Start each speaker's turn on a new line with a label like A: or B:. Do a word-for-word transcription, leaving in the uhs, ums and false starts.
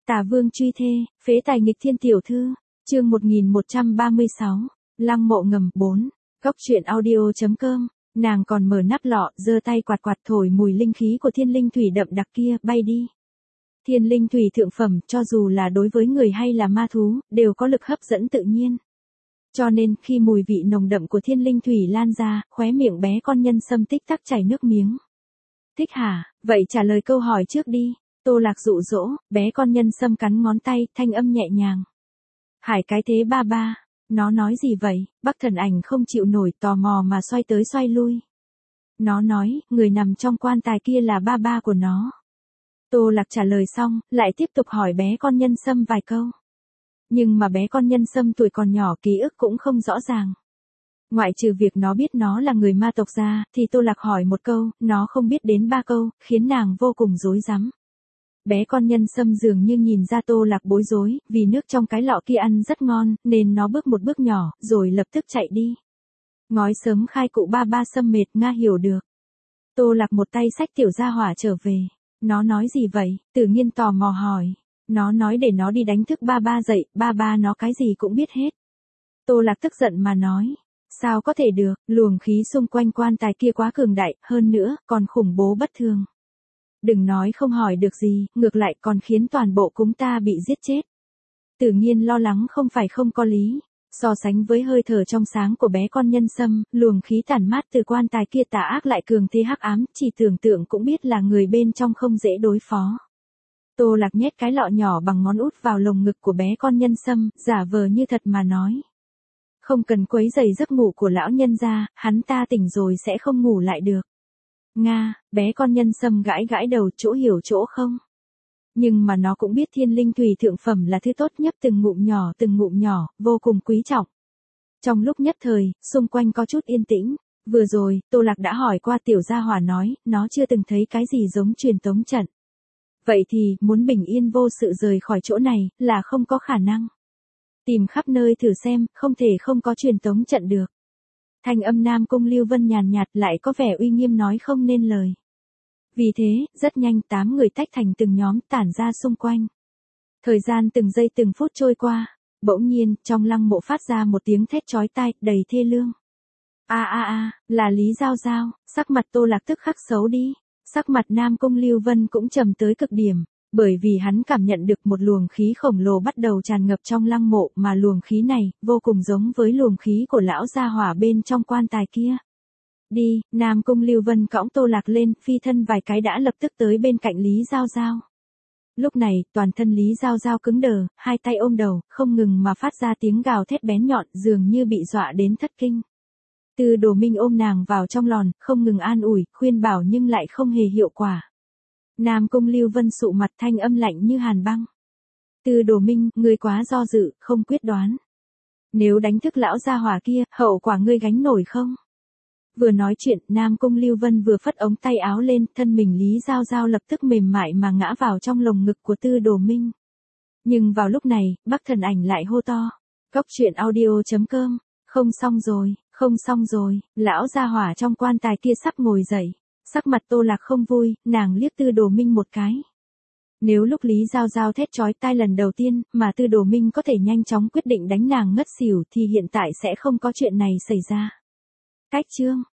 A: Tả Vương truy thê, phế tài nghịch thiên tiểu thư, chương một nghìn một trăm ba mươi sáu, Lăng Mộ ngầm bốn, góc truyện audio.com, nàng còn mở nắp lọ, giơ tay quạt quạt thổi mùi linh khí của thiên linh thủy đậm đặc kia, bay đi. Thiên linh thủy thượng phẩm, cho dù là đối với người hay là ma thú, đều có lực hấp dẫn tự nhiên. Cho nên, khi mùi vị nồng đậm của thiên linh thủy lan ra, khóe miệng bé con nhân sâm tích tắc chảy nước miếng. Thích hả, vậy trả lời câu hỏi trước đi. Tô Lạc dụ dỗ, bé con nhân sâm cắn ngón tay, thanh âm nhẹ nhàng. Hải cái thế ba ba, nó nói gì vậy? Bắc Thần Ảnh không chịu nổi, tò mò mà xoay tới xoay lui. Nó nói, người nằm trong quan tài kia là ba ba của nó. Tô Lạc trả lời xong, lại tiếp tục hỏi bé con nhân sâm vài câu. Nhưng mà bé con nhân sâm tuổi còn nhỏ, ký ức cũng không rõ ràng. Ngoại trừ việc nó biết nó là người ma tộc ra, thì Tô Lạc hỏi một câu, nó không biết đến ba câu, khiến nàng vô cùng rối rắm. Bé con nhân sâm dường như nhìn ra Tô Lạc bối rối, vì nước trong cái lọ kia ăn rất ngon, nên nó bước một bước nhỏ, rồi lập tức chạy đi. Ngói sớm khai cụ ba ba sâm mệt, Nga hiểu được. Tô Lạc một tay xách tiểu gia hỏa trở về. Nó nói gì vậy? Tự nhiên tò mò hỏi. Nó nói để nó đi đánh thức ba ba dậy, ba ba nó cái gì cũng biết hết. Tô Lạc tức giận mà nói. Sao có thể được, luồng khí xung quanh quan tài kia quá cường đại, hơn nữa, còn khủng bố bất thường. Đừng nói không hỏi được gì, ngược lại còn khiến toàn bộ chúng ta bị giết chết. Tự nhiên lo lắng không phải không có lý. So sánh với hơi thở trong sáng của bé con nhân sâm, luồng khí tản mát từ quan tài kia tà ác lại cường thế hắc ám, chỉ tưởng tượng cũng biết là người bên trong không dễ đối phó. Tô Lạc nhét cái lọ nhỏ bằng ngón út vào lồng ngực của bé con nhân sâm, giả vờ như thật mà nói. Không cần quấy rầy giấc ngủ của lão nhân gia, hắn ta tỉnh rồi sẽ không ngủ lại được. Nga, bé con nhân sâm gãi gãi đầu, chỗ hiểu chỗ không. Nhưng mà nó cũng biết thiên linh thủy thượng phẩm là thứ tốt nhất, từng ngụm nhỏ từng ngụm nhỏ, vô cùng quý trọng. Trong lúc nhất thời, xung quanh có chút yên tĩnh. Vừa rồi, Tô Lạc đã hỏi qua tiểu gia hỏa nói, nó chưa từng thấy cái gì giống truyền tống trận. Vậy thì, muốn bình yên vô sự rời khỏi chỗ này, là không có khả năng. Tìm khắp nơi thử xem, không thể không có truyền tống trận được. Thanh âm Nam Cung Lưu Vân nhàn nhạt lại có vẻ uy nghiêm nói không nên lời. Vì thế, rất nhanh tám người tách thành từng nhóm tản ra xung quanh. Thời gian từng giây từng phút trôi qua, bỗng nhiên, trong lăng mộ phát ra một tiếng thét chói tai, đầy thê lương. A a a, là Lý Giao Giao, sắc mặt Tô Lạc tức khắc xấu đi. Sắc mặt Nam Cung Lưu Vân cũng trầm tới cực điểm, bởi vì hắn cảm nhận được một luồng khí khổng lồ bắt đầu tràn ngập trong lăng mộ, mà luồng khí này, vô cùng giống với luồng khí của lão gia hỏa bên trong quan tài kia. Đi, Nam Cung Lưu Vân cõng Tô Lạc lên, phi thân vài cái đã lập tức tới bên cạnh Lý Giao Giao. Lúc này, toàn thân Lý Giao Giao cứng đờ, hai tay ôm đầu, không ngừng mà phát ra tiếng gào thét bén nhọn, dường như bị dọa đến thất kinh. Tư Đồ Minh ôm nàng vào trong lòn, không ngừng an ủi, khuyên bảo nhưng lại không hề hiệu quả. Nam Cung Lưu Vân sụ mặt, thanh âm lạnh như hàn băng. Tư Đồ Minh, ngươi quá do dự, không quyết đoán. Nếu đánh thức lão gia hỏa kia, hậu quả ngươi gánh nổi không? Vừa nói chuyện, Nam Cung Lưu Vân vừa phất ống tay áo lên, thân mình Lý Giao Giao lập tức mềm mại mà ngã vào trong lồng ngực của Tư Đồ Minh. Nhưng vào lúc này, Bắc Thần Ảnh lại hô to. Góc truyện audio.com, không xong rồi, không xong rồi, lão gia hỏa trong quan tài kia sắp ngồi dậy. Sắc mặt Tô Lạc không vui, nàng liếc Tư Đồ Minh một cái. Nếu lúc Lý Giao Giao thét chói tai lần đầu tiên, mà Tư Đồ Minh có thể nhanh chóng quyết định đánh nàng ngất xỉu thì hiện tại sẽ không có chuyện này xảy ra. Cách chương